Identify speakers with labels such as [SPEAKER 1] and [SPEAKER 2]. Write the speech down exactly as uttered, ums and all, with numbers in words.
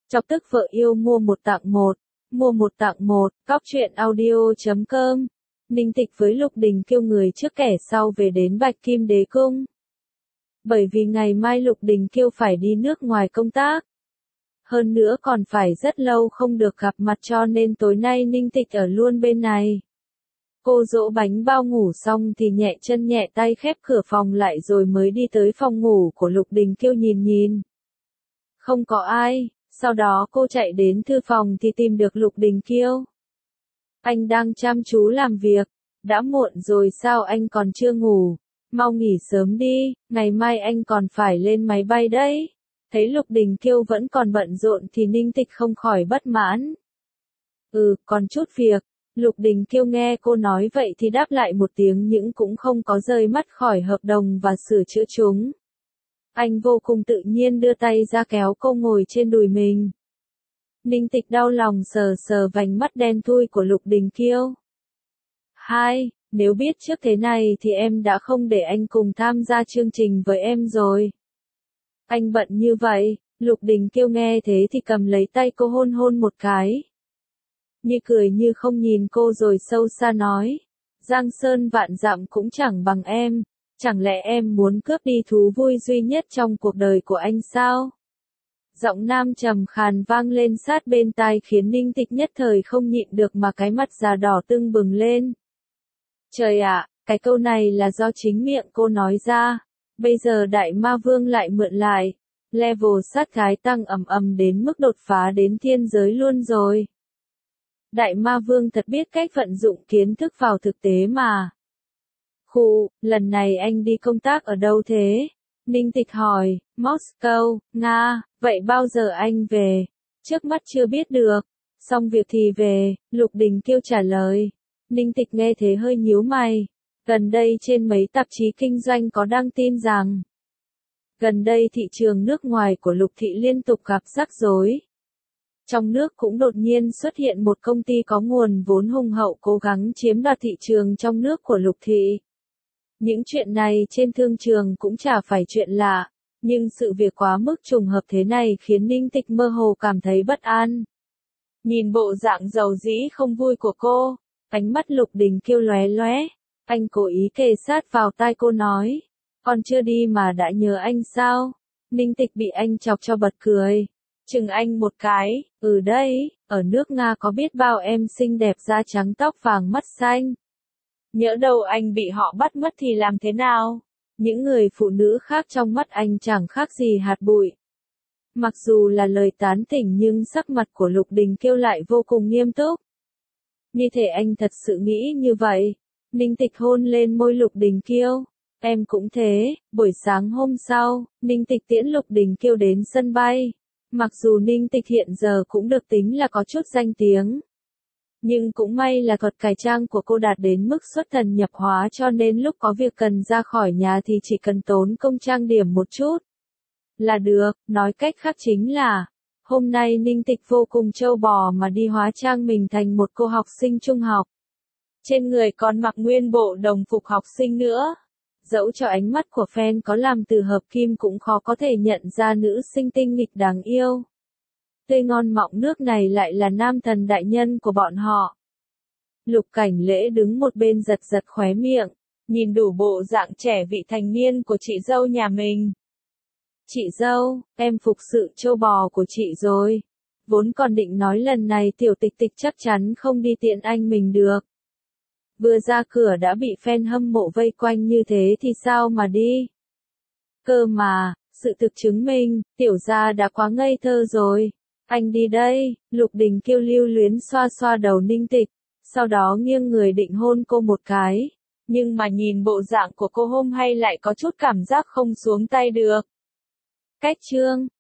[SPEAKER 1] Chọc tức vợ yêu mua một tặng một, mua một tặng một, cóc truyện audio chấm com. Ninh Tịch với Lục Đình Kiêu người trước kẻ sau về đến Bạch Kim Đế Cung. Bởi vì ngày mai Lục Đình Kiêu phải đi nước ngoài công tác. Hơn nữa còn phải rất lâu không được gặp mặt cho nên tối nay Ninh Tịch ở luôn bên này. Cô dỗ bánh bao ngủ xong thì nhẹ chân nhẹ tay khép cửa phòng lại rồi mới đi tới phòng ngủ của Lục Đình Kiêu nhìn nhìn. Không có ai, sau đó cô chạy đến thư phòng thì tìm được Lục Đình Kiêu. Anh đang chăm chú làm việc, đã muộn rồi sao anh còn chưa ngủ, mau nghỉ sớm đi, ngày mai anh còn phải lên máy bay đấy. Thấy Lục Đình Kiêu vẫn còn bận rộn thì Ninh Tịch không khỏi bất mãn. Ừ, còn chút việc. Lục Đình Kiêu nghe cô nói vậy thì đáp lại một tiếng nhưng cũng không có rời mắt khỏi hợp đồng và sửa chữa chúng. Anh vô cùng tự nhiên đưa tay ra kéo cô ngồi trên đùi mình. Ninh Tịch đau lòng sờ sờ vành mắt đen thui của Lục Đình Kiêu. Hai, nếu biết trước thế này thì em đã không để anh cùng tham gia chương trình với em rồi. Anh bận như vậy, Lục Đình Kiêu nghe thế thì cầm lấy tay cô hôn hôn một cái. Như cười như không nhìn cô rồi sâu xa nói. Giang sơn vạn dặm cũng chẳng bằng em, chẳng lẽ em muốn cướp đi thú vui duy nhất trong cuộc đời của anh sao? Giọng nam trầm khàn vang lên sát bên tai khiến Ninh Tịch nhất thời không nhịn được mà cái mặt già đỏ tưng bừng lên. Trời ạ, cái câu này là do chính miệng cô nói ra. Bây giờ đại ma vương lại mượn lại. Level sát gái tăng ầm ầm đến mức đột phá đến thiên giới luôn rồi. Đại ma vương thật biết cách vận dụng kiến thức vào thực tế mà. Khụ, lần này anh đi công tác ở đâu thế? Ninh Tịch hỏi. Moscow, Nga, vậy bao giờ anh về? Trước mắt chưa biết được. Xong việc thì về, Lục Đình Kiêu trả lời. Ninh Tịch nghe thế hơi nhíu mày. Gần đây trên mấy tạp chí kinh doanh có đăng tin rằng gần đây thị trường nước ngoài của Lục Thị liên tục gặp rắc rối. Trong nước cũng đột nhiên xuất hiện một công ty có nguồn vốn hùng hậu cố gắng chiếm đoạt thị trường trong nước của Lục Thị. Những chuyện này trên thương trường cũng chả phải chuyện lạ, nhưng sự việc quá mức trùng hợp thế này khiến Ninh Tịch mơ hồ cảm thấy bất an. Nhìn bộ dạng giàu dĩ không vui của cô, ánh mắt Lục Đình Kiêu lóe lóe, anh cố ý kề sát vào tai cô nói, còn chưa đi mà đã nhớ anh sao? Ninh Tịch bị anh chọc cho bật cười. Chừng anh một cái, ừ đấy, ở nước Nga có biết bao em xinh đẹp da trắng tóc vàng mắt xanh. Nhỡ đâu anh bị họ bắt mất thì làm thế nào? Những người phụ nữ khác trong mắt anh chẳng khác gì hạt bụi. Mặc dù là lời tán tỉnh nhưng sắc mặt của Lục Đình Kiêu lại vô cùng nghiêm túc. Như thể anh thật sự nghĩ như vậy. Ninh Tịch hôn lên môi Lục Đình Kiêu. Em cũng thế, buổi sáng hôm sau, Ninh Tịch tiễn Lục Đình Kiêu đến sân bay. Mặc dù Ninh Tịch hiện giờ cũng được tính là có chút danh tiếng. Nhưng cũng may là thuật cải trang của cô đạt đến mức xuất thần nhập hóa cho nên lúc có việc cần ra khỏi nhà thì chỉ cần tốn công trang điểm một chút là được, nói cách khác chính là, hôm nay Ninh Tịch vô cùng trâu bò mà đi hóa trang mình thành một cô học sinh trung học. Trên người còn mặc nguyên bộ đồng phục học sinh nữa. Dẫu cho ánh mắt của fan có làm từ hợp kim cũng khó có thể nhận ra nữ sinh tinh nghịch đáng yêu. Tươi ngon mọng nước này lại là nam thần đại nhân của bọn họ. Lục Cảnh Lễ đứng một bên giật giật khóe miệng, nhìn đủ bộ dạng trẻ vị thành niên của chị dâu nhà mình. Chị dâu, em phục sự trâu bò của chị rồi. Vốn còn định nói lần này tiểu tịch tịch chắc chắn không đi tiện anh mình được. Vừa ra cửa đã bị fan hâm mộ vây quanh như thế thì sao mà đi. Cơ mà, sự thực chứng minh, tiểu gia đã quá ngây thơ rồi. Anh đi đây, Lục Đình Kiêu lưu luyến xoa xoa đầu Ninh Tịch, sau đó nghiêng người định hôn cô một cái. Nhưng mà nhìn bộ dạng của cô hôm hay lại có chút cảm giác không xuống tay được. Cách chương